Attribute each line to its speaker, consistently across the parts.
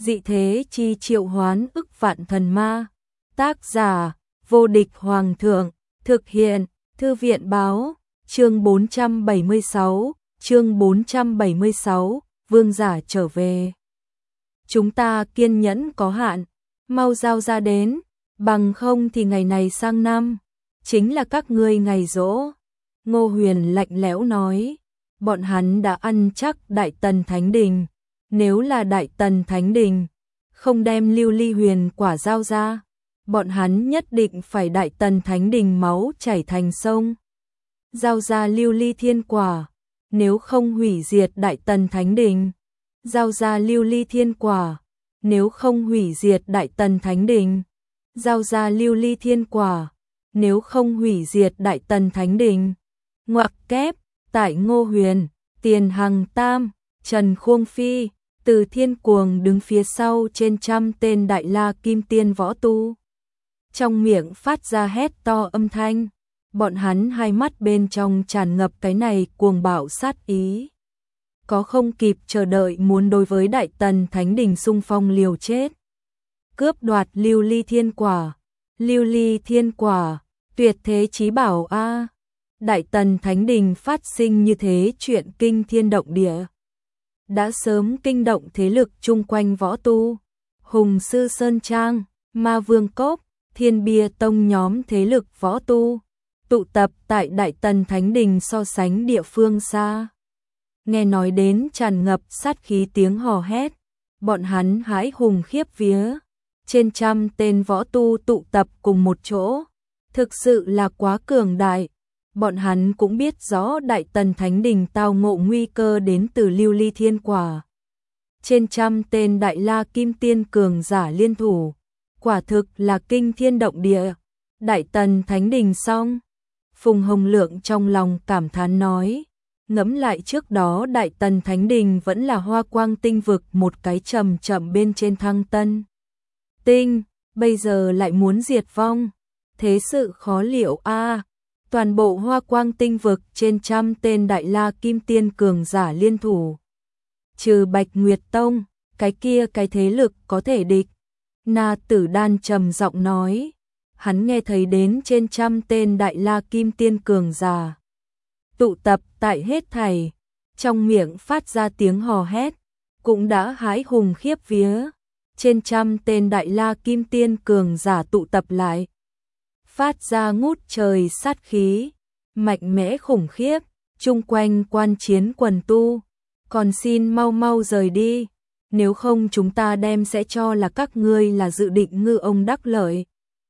Speaker 1: dị thế chi triệu hoán ức vạn thần ma. Tác giả, vô địch hoàng thượng, thực hiện, thư viện báo, chương 476, vương giả trở về. Chúng ta kiên nhẫn có hạn, mau giao ra đến, bằng không thì ngày này sang năm, chính là các ngươi ngày giỗ. Ngô Huyền lạnh lẽo nói, bọn hắn đã ăn chắc Đại Tần Thánh Đình, nếu là Đại Tần Thánh Đình, không đem lưu ly huyền quả giao ra, bọn hắn nhất định phải Đại Tần Thánh Đình máu chảy thành sông. Giao ra lưu ly thiên quả, nếu không hủy diệt Đại Tần Thánh Đình. Giao ra lưu ly thiên quả, nếu không hủy diệt Đại Tần Thánh Đình. Giao ra lưu ly thiên quả, nếu không hủy diệt Đại Tần Thánh Đình. Ngoặc kép, tại Ngô Huyền, Tiền Hằng Tam, Trần Khuông Phi, Từ Thiên Cuồng đứng phía sau trên 100 tên Đại La Kim Tiên võ tu. Trong miệng phát ra hét to âm thanh, bọn hắn hai mắt bên trong tràn ngập cái này cuồng bạo sát ý. Có không kịp chờ đợi muốn đối với Đại Tần Thánh Đình xung phong liều chết. Cướp đoạt lưu ly thiên quả, lưu ly thiên quả, tuyệt thế chí bảo a. Đại Tần Thánh Đình phát sinh như thế chuyện kinh thiên động địa, đã sớm kinh động thế lực chung quanh võ tu. Hùng Sư Sơn Trang, Ma Vương Cốc, Thiên Bia Tông nhóm thế lực võ tu tụ tập tại Đại Tần Thánh Đình so sánh địa phương xa. Nghe nói đến tràn ngập sát khí tiếng hò hét, bọn hắn hãi hùng khiếp vía. Trên 100 tên võ tu tụ tập cùng một chỗ, thực sự là quá cường đại. Bọn hắn cũng biết rõ Đại Tần Thánh Đình tao ngộ nguy cơ đến từ lưu ly thiên quả. Trên 100 tên Đại La Kim Tiên cường giả liên thủ, quả thực là kinh thiên động địa. Đại Tần Thánh Đình xong. Phùng Hồng Lượng trong lòng cảm thán nói, ngẫm lại trước đó Đại Tần Thánh Đình vẫn là Hoa Quang Tinh vực một cái chậm chậm bên trên Thăng Tân Tinh, bây giờ lại muốn diệt vong, thế sự khó liệu a. Toàn bộ Hoa Quang Tinh vực trên 100 tên Đại La Kim Tiên cường giả liên thủ, trừ Bạch Nguyệt Tông, cái kia cái thế lực có thể địch. Na Tử Đan trầm giọng nói, hắn nghe thấy đến trên 100 tên Đại La Kim Tiên cường giả tụ tập tại hết thảy, trong miệng phát ra tiếng hò hét, cũng đã hãi hùng khiếp vía. Trên 100 tên Đại La Kim Tiên cường giả tụ tập lại, phát ra ngút trời sát khí, mạnh mẽ khủng khiếp, chung quanh quan chiến quần tu, còn xin mau mau rời đi, nếu không chúng ta đem sẽ cho là các ngươi là dự định ngư ông đắc lợi.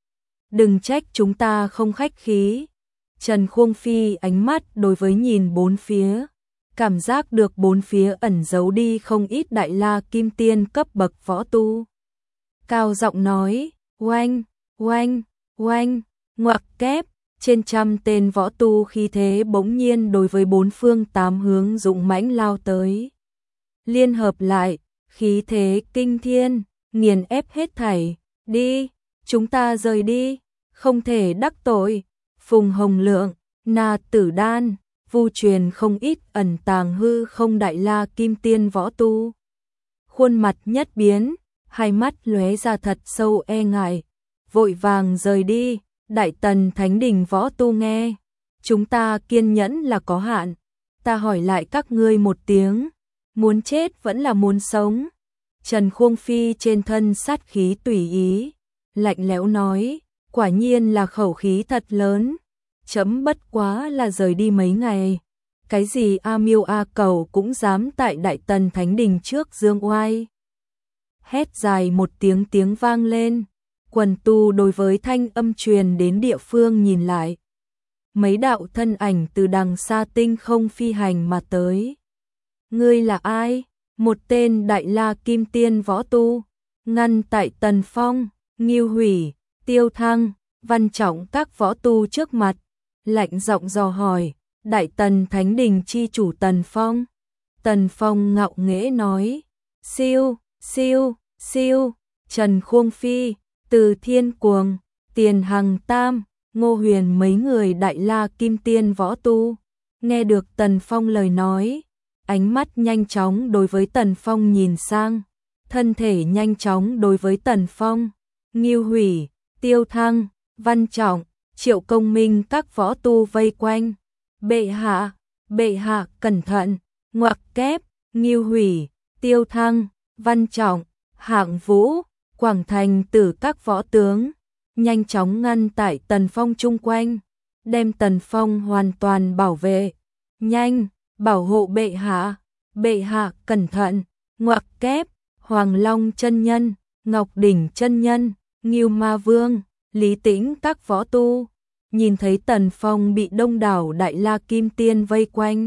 Speaker 1: Đừng trách chúng ta không khách khí. Trần Khuông Phi ánh mắt đối với nhìn bốn phía, cảm giác được bốn phía ẩn giấu đi không ít Đại La Kim Tiên cấp bậc võ tu. Cao giọng nói, oanh, oanh, oanh, ngoặc kép, trên 100 tên võ tu khí thế bỗng nhiên đối với bốn phương tám hướng dũng mãnh lao tới. Liên hợp lại, khí thế kinh thiên, nghiền ép hết thảy, đi, chúng ta rời đi, không thể đắc tội. Phùng Hồng Lượng, Na Tử Đan, Vu Truyền không ít ẩn tàng hư không Đại La Kim Tiên võ tu. Khuôn mặt nhất biến, hai mắt lóe ra thật sâu e ngại, vội vàng rời đi. Đại Tần Thánh Đình võ tu nghe, chúng ta kiên nhẫn là có hạn, ta hỏi lại các ngươi một tiếng, muốn chết vẫn là muốn sống? Trần Khuông Phi trên thân sát khí tùy ý, lạnh lẽo nói, quả nhiên là khẩu khí thật lớn, chấm bất quá là rời đi mấy ngày, cái gì A Miêu A Cầu cũng dám tại Đại Tần Thánh Đình trước dương oai. Hét dài một tiếng vang lên, quần tu đối với thanh âm truyền đến địa phương nhìn lại. Mấy đạo thân ảnh từ đằng xa tinh không phi hành mà tới. Ngươi là ai? Một tên Đại La Kim Tiên võ tu, ngăn tại Tần Phong, Ngưu Hủy, Tiêu Thăng, Văn Trọng các võ tu trước mặt, lạnh giọng dò hỏi, Đại Tần Thánh Đình chi chủ Tần Phong. Tần Phong ngạo nghễ nói, siêu, siêu, siêu, Trần Khuông Phi, Từ Thiên Cuồng, Tiền Hằng Tam, Ngô Huyền mấy người Đại La Kim Tiên võ tu, nghe được Tần Phong lời nói, ánh mắt nhanh chóng đối với Tần Phong nhìn sang, thân thể nhanh chóng đối với Tần Phong, Ngưu Hủy, Tiêu Thăng, Văn Trọng, Triệu Công Minh các võ tu vây quanh. Bệ hạ, cẩn thận, ngoặc kép, Ngưu Hủy, Tiêu Thăng, Văn Trọng, Hạng Vũ, Quảng Thành Tử các võ tướng, nhanh chóng ngăn tại Tần Phong chung quanh, đem Tần Phong hoàn toàn bảo vệ. Nhanh, bảo hộ bệ hạ, cẩn thận, ngoặc kép, Hoàng Long chân nhân, Ngọc Đỉnh chân nhân, Ngưu Ma Vương, Lý Tĩnh các võ tu, nhìn thấy Tần Phong bị đông đảo Đại La Kim Tiên vây quanh,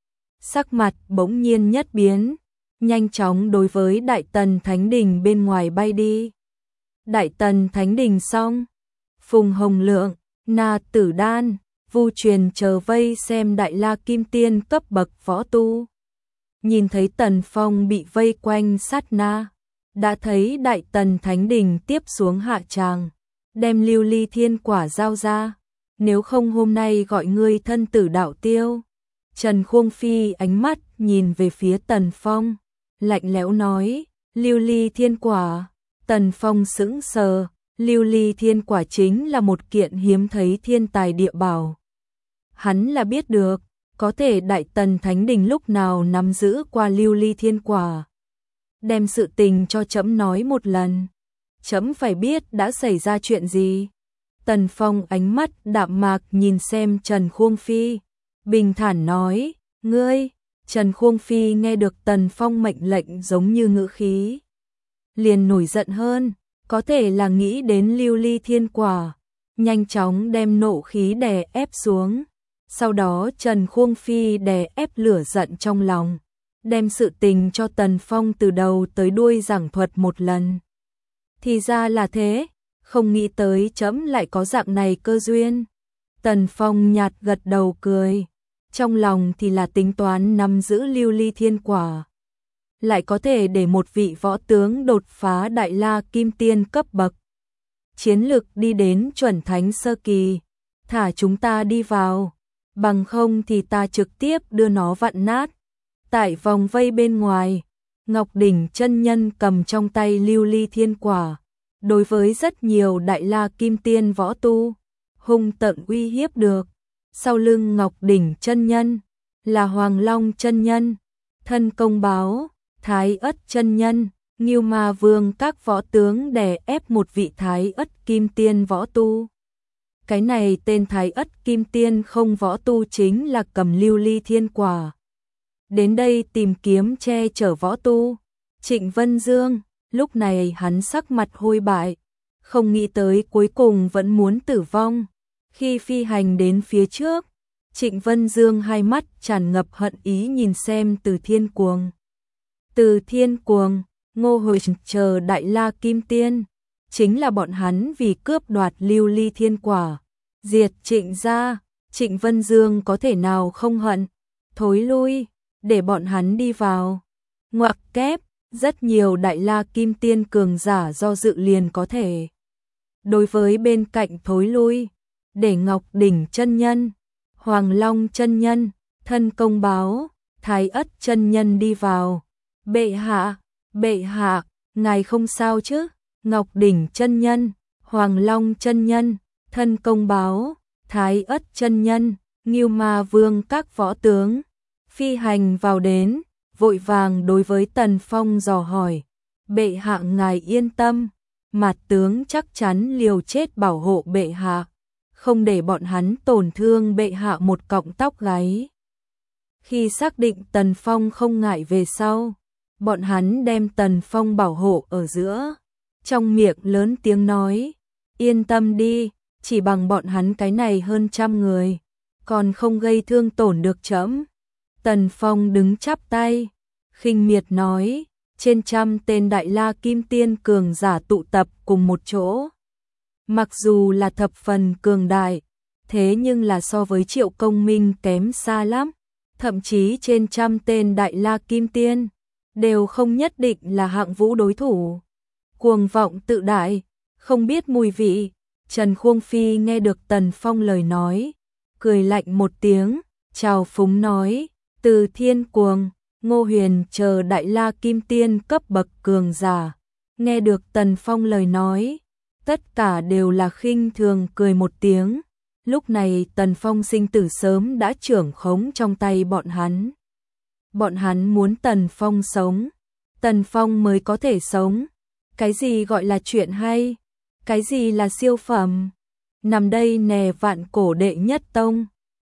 Speaker 1: sắc mặt bỗng nhiên nhất biến, nhanh chóng đối với Đại Tần Thánh Đình bên ngoài bay đi. Đại Tần Thánh Đình xong, Phùng Hồng Lượng, Na Tử Đan, Vu Truyền chờ vây xem Đại La Kim Tiên cấp bậc võ tu. Nhìn thấy Tần Phong bị vây quanh sát na, đã thấy Đại Tần Thánh Đình tiếp xuống hạ tràng, đem Lưu Ly Thiên Quả giao ra, nếu không hôm nay gọi ngươi thân tử đạo tiêu. Trần Khuông Phi ánh mắt nhìn về phía Tần Phong, lạnh lẽo nói, Lưu Ly Thiên Quả. Tần Phong sững sờ, Lưu Ly Thiên Quả chính là một kiện hiếm thấy thiên tài địa bảo. Hắn là biết được, có thể Đại Tần Thánh Đình lúc nào nắm giữ qua Lưu Ly Thiên Quả. Đem sự tình cho trẫm nói một lần, trẫm phải biết đã xảy ra chuyện gì. Tần Phong ánh mắt đạm mạc nhìn xem Trần Khuông Phi, bình thản nói, ngươi. Trần Khuông Phi nghe được Tần Phong mệnh lệnh giống như ngữ khí, liền nổi giận hơn, có thể là nghĩ đến Lưu Ly Thiên Quả, nhanh chóng đem nộ khí đè ép xuống. Sau đó Trần Khuông Phi đè ép lửa giận trong lòng, đem sự tình cho Tần Phong từ đầu tới đuôi giảng thuật một lần. Thì ra là thế, không nghĩ tới trẫm lại có dạng này cơ duyên. Tần Phong nhạt gật đầu cười, trong lòng thì là tính toán nắm giữ Lưu Ly Thiên Quả, lại có thể để một vị võ tướng đột phá Đại La Kim Tiên cấp bậc, chiến lực đi đến chuẩn thánh sơ kỳ, thả chúng ta đi vào, bằng không thì ta trực tiếp đưa nó vặn nát. Tại vòng vây bên ngoài, Ngọc Đỉnh chân nhân cầm trong tay Lưu Ly Thiên Quả, đối với rất nhiều Đại La Kim Tiên võ tu, hung tợn uy hiếp được. Sau lưng Ngọc Đỉnh chân nhân là Hoàng Long chân nhân, Thân Công Báo, Thái Ất chân nhân, Ngưu Ma Vương các võ tướng đè ép một vị Thái Ất Kim Tiên võ tu. Cái này tên Thái Ất Kim Tiên không võ tu chính là cầm Lưu Ly Thiên Quả đến đây tìm kiếm che chở võ tu. Trịnh Vân Dương, lúc này hắn sắc mặt hôi bại, không nghĩ tới cuối cùng vẫn muốn tử vong. Khi phi hành đến phía trước, Trịnh Vân Dương hai mắt tràn ngập hận ý nhìn xem Từ Thiên Cuồng. Từ Thiên Cuồng, Ngô Hồi chờ Đại La Kim Tiên, chính là bọn hắn vì cướp đoạt Lưu Ly Thiên Quả, diệt Trịnh gia. Trịnh Vân Dương có thể nào không hận, thối lui, để bọn hắn đi vào. Ngoặc kép, rất nhiều Đại La Kim Tiên cường giả do dự liền có thể đối với bên cạnh thối lui, để Ngọc Đỉnh chân nhân, Hoàng Long chân nhân, Thân Công Báo, Thái Ất chân nhân đi vào. Bệ hạ, ngài không sao chứ? Ngọc Đỉnh chân nhân, Hoàng Long chân nhân, Thân Công Báo, Thái Ất chân nhân, Ngưu Ma Vương các võ tướng phi hành vào đến, vội vàng đối với Tần Phong dò hỏi. Bệ hạ ngài yên tâm, Mạt tướng chắc chắn liều chết bảo hộ bệ hạ, không để bọn hắn tổn thương bệ hạ một cọng tóc gáy. Khi xác định Tần Phong không ngại về sau, bọn hắn đem Tần Phong bảo hộ ở giữa, trong miệng lớn tiếng nói, yên tâm đi, chỉ bằng bọn hắn cái này hơn 100 người, còn không gây thương tổn được trẫm. Tần Phong đứng chắp tay, khinh miệt nói, trên 100 tên Đại La Kim Tiên cường giả tụ tập cùng một chỗ. Mặc dù là thập phần cường đại, thế nhưng là so với Triệu Công Minh kém xa lắm, thậm chí trên 100 tên Đại La Kim Tiên đều không nhất định là Hạng Vũ đối thủ. Cuồng vọng tự đại, không biết mùi vị. Trần Khuông Phi nghe được Tần Phong lời nói, cười lạnh một tiếng, trào phúng nói, Từ Thiên Cuồng, Ngô Huyền chờ đại la kim tiên cấp bậc cường giả, nghe được Tần Phong lời nói, tất cả đều là khinh thường cười một tiếng. Lúc này Tần Phong sinh tử sớm đã trưởng khống trong tay bọn hắn. Bọn hắn muốn Tần Phong sống, Tần Phong mới có thể sống. Cái gì gọi là chuyện hay? Cái gì là siêu phẩm? Nằm đây nè, vạn cổ đệ nhất tông,